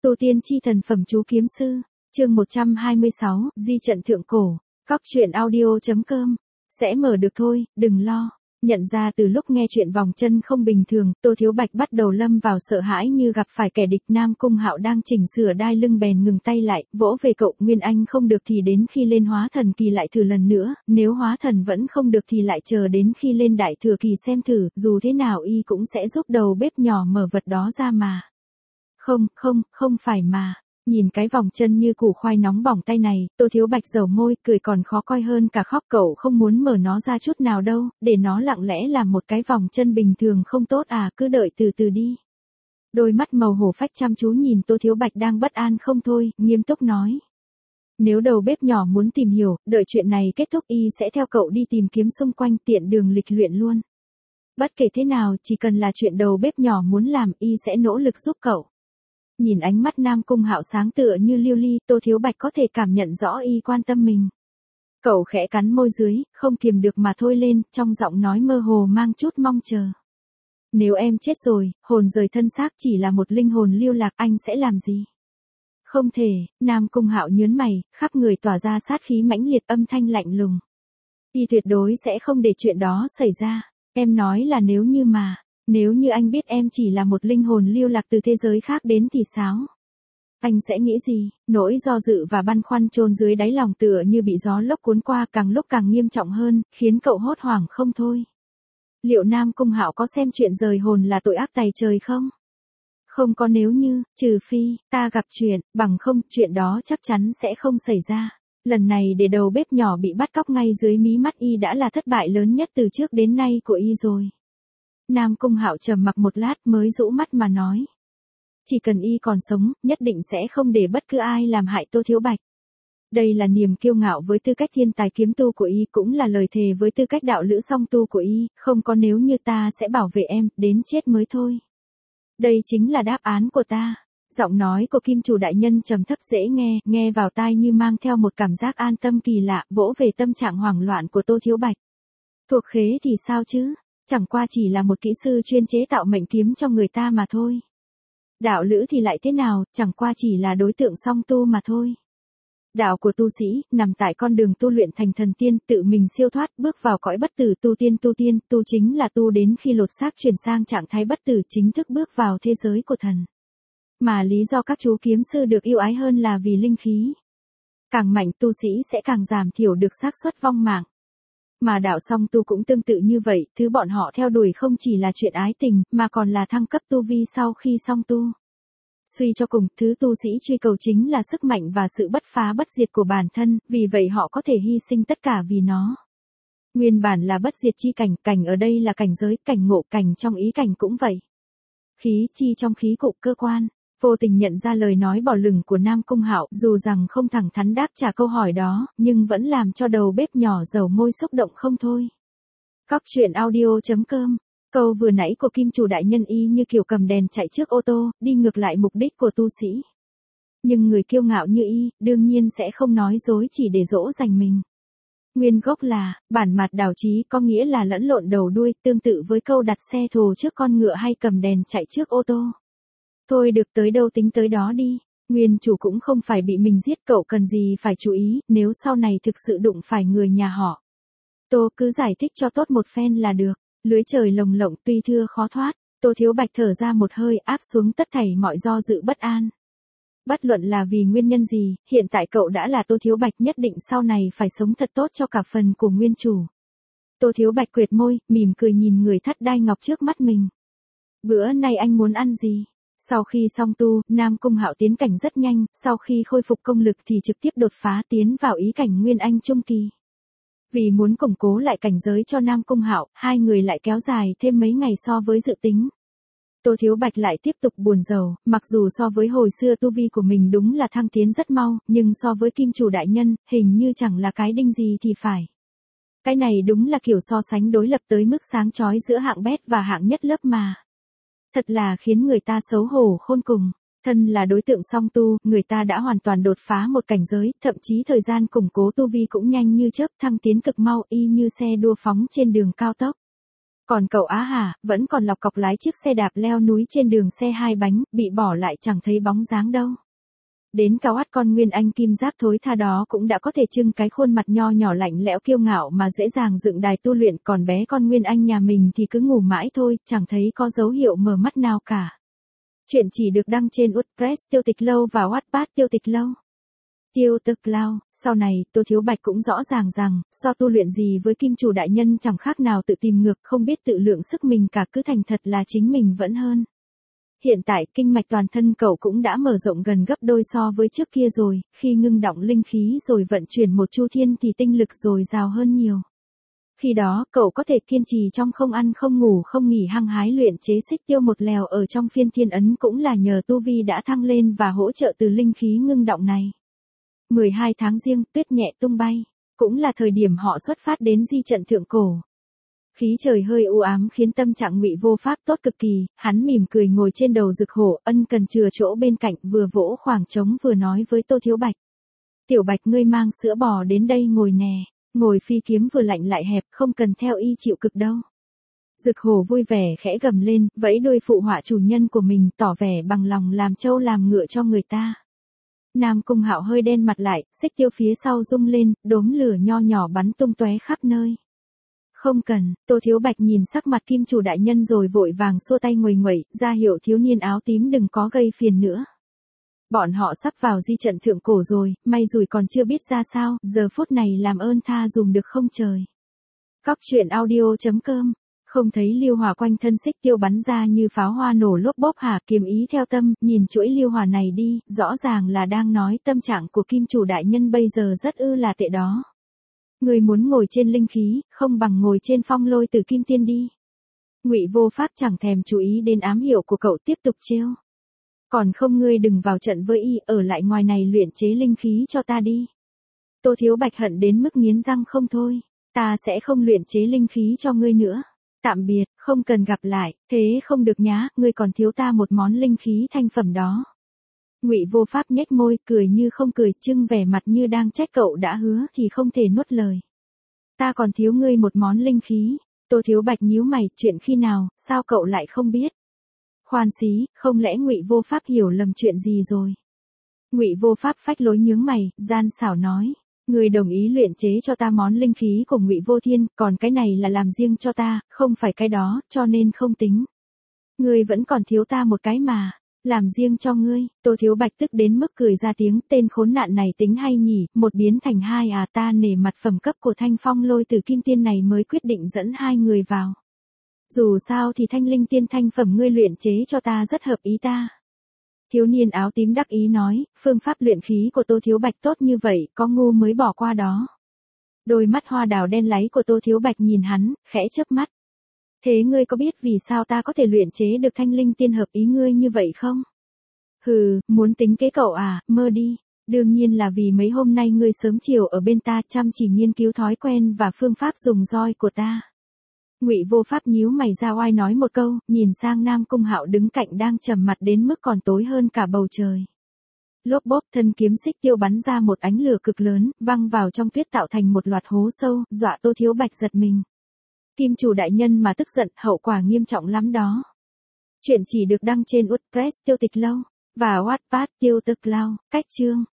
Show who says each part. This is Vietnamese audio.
Speaker 1: Tu tiên chi thần phẩm chú kiếm sư, chương 126, di trận thượng cổ, cóc truyện audio.com, sẽ mở được thôi, đừng lo. Nhận ra từ lúc nghe chuyện vòng chân không bình thường, Tô Thiếu Bạch bắt đầu lâm vào sợ hãi như gặp phải kẻ địch. Nam Cung Hạo đang chỉnh sửa đai lưng bèn ngừng tay lại, vỗ về cậu. Nguyên Anh không được thì đến khi lên hóa thần kỳ lại thử lần nữa, nếu hóa thần vẫn không được thì lại chờ đến khi lên đại thừa kỳ xem thử, dù thế nào y cũng sẽ giúp đầu bếp nhỏ mở vật đó ra mà. Không phải mà. Nhìn cái vòng chân như củ khoai nóng bỏng tay này, Tô Thiếu Bạch dầu môi, cười còn khó coi hơn cả khóc. Cậu không muốn mở nó ra chút nào đâu, để nó lặng lẽ làm một cái vòng chân bình thường không tốt à, cứ đợi từ từ đi. Đôi mắt màu hổ phách chăm chú nhìn Tô Thiếu Bạch đang bất an không thôi, nghiêm túc nói. Nếu đầu bếp nhỏ muốn tìm hiểu, đợi chuyện này kết thúc y sẽ theo cậu đi tìm kiếm xung quanh, tiện đường lịch luyện luôn. Bất kể thế nào, chỉ cần là chuyện đầu bếp nhỏ muốn làm, y sẽ nỗ lực giúp cậu. Nhìn ánh mắt Nam Cung Hạo sáng tựa như lưu ly, Tô Thiếu Bạch có thể cảm nhận rõ y quan tâm mình. Cậu khẽ cắn môi dưới, không kiềm được mà thôi lên, trong giọng nói mơ hồ mang chút mong chờ. Nếu em chết rồi, hồn rời thân xác chỉ là một linh hồn lưu lạc, anh sẽ làm gì? Không thể. Nam Cung Hạo nhớn mày, khắp người tỏa ra sát khí mãnh liệt, âm thanh lạnh lùng. Y tuyệt đối sẽ không để chuyện đó xảy ra. Em nói là nếu như anh biết em chỉ là một linh hồn lưu lạc từ thế giới khác đến thì sao? Anh sẽ nghĩ gì? Nỗi do dự và băn khoăn chôn dưới đáy lòng tựa như bị gió lốc cuốn qua, càng lúc càng nghiêm trọng hơn, khiến cậu hốt hoảng không thôi. Liệu Nam Cung Hạo có xem chuyện rời hồn là tội ác tày trời không? Không có nếu như, trừ phi ta gặp chuyện, bằng không, chuyện đó chắc chắn sẽ không xảy ra. Lần này để đầu bếp nhỏ bị bắt cóc ngay dưới mí mắt y đã là thất bại lớn nhất từ trước đến nay của y rồi. Nam Cung Hạo trầm mặc một lát mới rũ mắt mà nói. Chỉ cần y còn sống, nhất định sẽ không để bất cứ ai làm hại Tô Thiếu Bạch. Đây là niềm kiêu ngạo với tư cách thiên tài kiếm tu của y, cũng là lời thề với tư cách đạo lữ song tu của y, không có nếu như, ta sẽ bảo vệ em, đến chết mới thôi. Đây chính là đáp án của ta. Giọng nói của Kim Chủ đại nhân trầm thấp dễ nghe, nghe vào tai như mang theo một cảm giác an tâm kỳ lạ, vỗ về tâm trạng hoảng loạn của Tô Thiếu Bạch. Thuộc khế thì sao chứ? Chẳng qua chỉ là một kỹ sư chuyên chế tạo mệnh kiếm cho người ta mà thôi. Đạo lữ thì lại thế nào, chẳng qua chỉ là đối tượng song tu mà thôi. Đạo của tu sĩ, nằm tại con đường tu luyện thành thần tiên, tự mình siêu thoát, bước vào cõi bất tử. Tu tiên, tu chính là tu đến khi lột xác chuyển sang trạng thái bất tử, chính thức bước vào thế giới của thần. Mà lý do các chú kiếm sư được yêu ái hơn là vì linh khí. Càng mạnh tu sĩ sẽ càng giảm thiểu được xác suất vong mạng. Mà đạo song tu cũng tương tự như vậy, thứ bọn họ theo đuổi không chỉ là chuyện ái tình, mà còn là thăng cấp tu vi sau khi song tu. Suy cho cùng, thứ tu sĩ truy cầu chính là sức mạnh và sự bất phá bất diệt của bản thân, vì vậy họ có thể hy sinh tất cả vì nó. Nguyên bản là bất diệt chi cảnh, cảnh ở đây là cảnh giới, cảnh ngộ, cảnh trong ý cảnh cũng vậy. Khí chi trong khí cụ cơ quan. Vô tình nhận ra lời nói bỏ lửng của Nam Cung Hạo, dù rằng không thẳng thắn đáp trả câu hỏi đó, nhưng vẫn làm cho đầu bếp nhỏ dầu môi xúc động không thôi. Cóc truyện audio.com. Câu vừa nãy của Kim Chủ đại nhân y như kiểu cầm đèn chạy trước ô tô, đi ngược lại mục đích của tu sĩ. Nhưng người kiêu ngạo như y, đương nhiên sẽ không nói dối chỉ để dỗ dành mình. Nguyên gốc là, bản mặt đảo trí có nghĩa là lẫn lộn đầu đuôi, tương tự với câu đặt xe thồ trước con ngựa hay cầm đèn chạy trước ô tô. Thôi được, tới đâu tính tới đó đi. Nguyên chủ cũng không phải bị mình giết, cậu cần gì phải chú ý, nếu sau này thực sự đụng phải người nhà họ. Tô cứ giải thích cho tốt một phen là được. Lưới trời lồng lộng tuy thưa khó thoát. Tô Thiếu Bạch thở ra một hơi, áp xuống tất thảy mọi do dự bất an. Bất luận là vì nguyên nhân gì, hiện tại cậu đã là Tô Thiếu Bạch, nhất định sau này phải sống thật tốt cho cả phần của nguyên chủ. Tô Thiếu Bạch quệt môi, mỉm cười nhìn người thắt đai ngọc trước mắt mình. Bữa nay anh muốn ăn gì? Sau khi song tu, Nam Cung Hạo tiến cảnh rất nhanh, sau khi khôi phục công lực thì trực tiếp đột phá tiến vào ý cảnh Nguyên Anh Trung Kỳ. Vì muốn củng cố lại cảnh giới cho Nam Cung Hạo, hai người lại kéo dài thêm mấy ngày so với dự tính. Tô Thiếu Bạch lại tiếp tục buồn rầu, mặc dù so với hồi xưa tu vi của mình đúng là thăng tiến rất mau, nhưng so với Kim Chủ đại nhân, hình như chẳng là cái đinh gì thì phải. Cái này đúng là kiểu so sánh đối lập tới mức sáng chói giữa hạng bét và hạng nhất lớp mà. Thật là khiến người ta xấu hổ khôn cùng. Thân là đối tượng song tu, người ta đã hoàn toàn đột phá một cảnh giới, thậm chí thời gian củng cố tu vi cũng nhanh như chớp, thăng tiến cực mau, y như xe đua phóng trên đường cao tốc. Còn cậu Á hả, vẫn còn lọc cọc lái chiếc xe đạp leo núi trên đường xe hai bánh, bị bỏ lại chẳng thấy bóng dáng đâu. Đến cao át con Nguyên Anh kim giáp thối tha đó cũng đã có thể trưng cái khuôn mặt nho nhỏ lạnh lẽo kiêu ngạo mà dễ dàng dựng đài tu luyện, còn bé con Nguyên Anh nhà mình thì cứ ngủ mãi thôi, chẳng thấy có dấu hiệu mở mắt nào cả. Chuyện chỉ được đăng trên WordPress Tiêu Tịch Lâu và Wattpad Tiêu Tịch Lâu. Tiêu Tịch Lâu, sau này, Tô Thiếu Bạch cũng rõ ràng rằng, so tu luyện gì với kim chủ đại nhân chẳng khác nào tự tìm ngược, không biết tự lượng sức mình cả, cứ thành thật là chính mình vẫn hơn. Hiện tại, kinh mạch toàn thân cậu cũng đã mở rộng gần gấp đôi so với trước kia rồi, khi ngưng đọng linh khí rồi vận chuyển một chu thiên thì tinh lực dồi dào hơn nhiều. Khi đó, cậu có thể kiên trì trong không ăn không ngủ không nghỉ hăng hái luyện chế xích tiêu một lèo ở trong phiên thiên ấn cũng là nhờ tu vi đã thăng lên và hỗ trợ từ linh khí ngưng đọng này. 12 tháng Giêng, tuyết nhẹ tung bay, cũng là thời điểm họ xuất phát đến di trận Thượng Cổ. Khí trời hơi u ám khiến tâm trạng Ngụy Vô Pháp tốt cực kỳ, hắn mỉm cười ngồi trên đầu Dực Hổ, ân cần chừa chỗ bên cạnh, vừa vỗ khoảng trống vừa nói với Tô Thiếu Bạch. Tiểu Bạch ngươi mang sữa bò đến đây ngồi nè, ngồi phi kiếm vừa lạnh lại hẹp, không cần theo y chịu cực đâu. Dực Hổ vui vẻ khẽ gầm lên, vẫy đuôi phụ họa chủ nhân của mình, tỏ vẻ bằng lòng làm trâu làm ngựa cho người ta. Nam Cung Hạo hơi đen mặt lại, xích tiêu phía sau rung lên, đốm lửa nho nhỏ bắn tung tóe khắp nơi. Không cần, Tô Thiếu Bạch nhìn sắc mặt kim chủ đại nhân rồi vội vàng xua tay nguầy nguậy, ra hiệu thiếu niên áo tím đừng có gây phiền nữa. Bọn họ sắp vào di trận Thượng Cổ rồi, may rủi còn chưa biết ra sao, giờ phút này làm ơn tha dùm được không trời. Cóc truyện audio.com. Không thấy liêu hỏa quanh thân xích tiêu bắn ra như pháo hoa nổ lốp bốp hả, kiếm ý theo tâm, nhìn chuỗi liêu hỏa này đi, rõ ràng là đang nói tâm trạng của kim chủ đại nhân bây giờ rất là tệ đó. Người muốn ngồi trên linh khí, không bằng ngồi trên phong lôi từ kim tiên đi. Ngụy Vô Pháp chẳng thèm chú ý đến ám hiệu của cậu, tiếp tục trêu. Còn không ngươi đừng vào trận với y, ở lại ngoài này luyện chế linh khí cho ta đi. Tô Thiếu Bạch hận đến mức nghiến răng không thôi, ta sẽ không luyện chế linh khí cho ngươi nữa. Tạm biệt, không cần gặp lại, thế không được nhá, ngươi còn thiếu ta một món linh khí thanh phẩm đó. Ngụy Vô Pháp nhếch môi, cười như không cười, trưng vẻ mặt như đang trách cậu đã hứa thì không thể nuốt lời. Ta còn thiếu ngươi một món linh khí. Tô Thiếu Bạch nhíu mày, chuyện khi nào, sao cậu lại không biết? Khoan xí, không lẽ Ngụy Vô Pháp hiểu lầm chuyện gì rồi? Ngụy Vô Pháp phách lối nhướng mày, gian xảo nói. Ngươi đồng ý luyện chế cho ta món linh khí của Ngụy Vô Thiên, còn cái này là làm riêng cho ta, không phải cái đó, cho nên không tính. Ngươi vẫn còn thiếu ta một cái mà. Làm riêng cho ngươi. Tô Thiếu Bạch tức đến mức cười ra tiếng, tên khốn nạn này tính hay nhỉ, một biến thành hai à, ta nể mặt phẩm cấp của thanh phong lôi từ kim tiên này mới quyết định dẫn hai người vào. Dù sao thì thanh linh tiên thanh phẩm ngươi luyện chế cho ta rất hợp ý ta. Thiếu niên áo tím đắc ý nói, phương pháp luyện khí của Tô Thiếu Bạch tốt như vậy, có ngu mới bỏ qua đó. Đôi mắt hoa đào đen láy của Tô Thiếu Bạch nhìn hắn, khẽ chớp mắt. Thế ngươi có biết vì sao ta có thể luyện chế được thanh linh tiên hợp ý ngươi như vậy không? Hừ, muốn tính kế cậu à, mơ đi. Đương nhiên là vì mấy hôm nay ngươi sớm chiều ở bên ta chăm chỉ nghiên cứu thói quen và phương pháp dùng roi của ta. Ngụy Vô Pháp nhíu mày ra oai nói một câu, nhìn sang Nam Cung Hạo đứng cạnh đang trầm mặt đến mức còn tối hơn cả bầu trời. Lốp bốp, thân kiếm xích tiêu bắn ra một ánh lửa cực lớn, văng vào trong tuyết tạo thành một loạt hố sâu, dọa Tô Thiếu Bạch giật mình. Kim chủ đại nhân mà tức giận, hậu quả nghiêm trọng lắm đó. Chuyện chỉ được đăng trên WordPress Tiêu Tịch Lâu và Wattpad Tiêu Tịch Lâu. Cách chương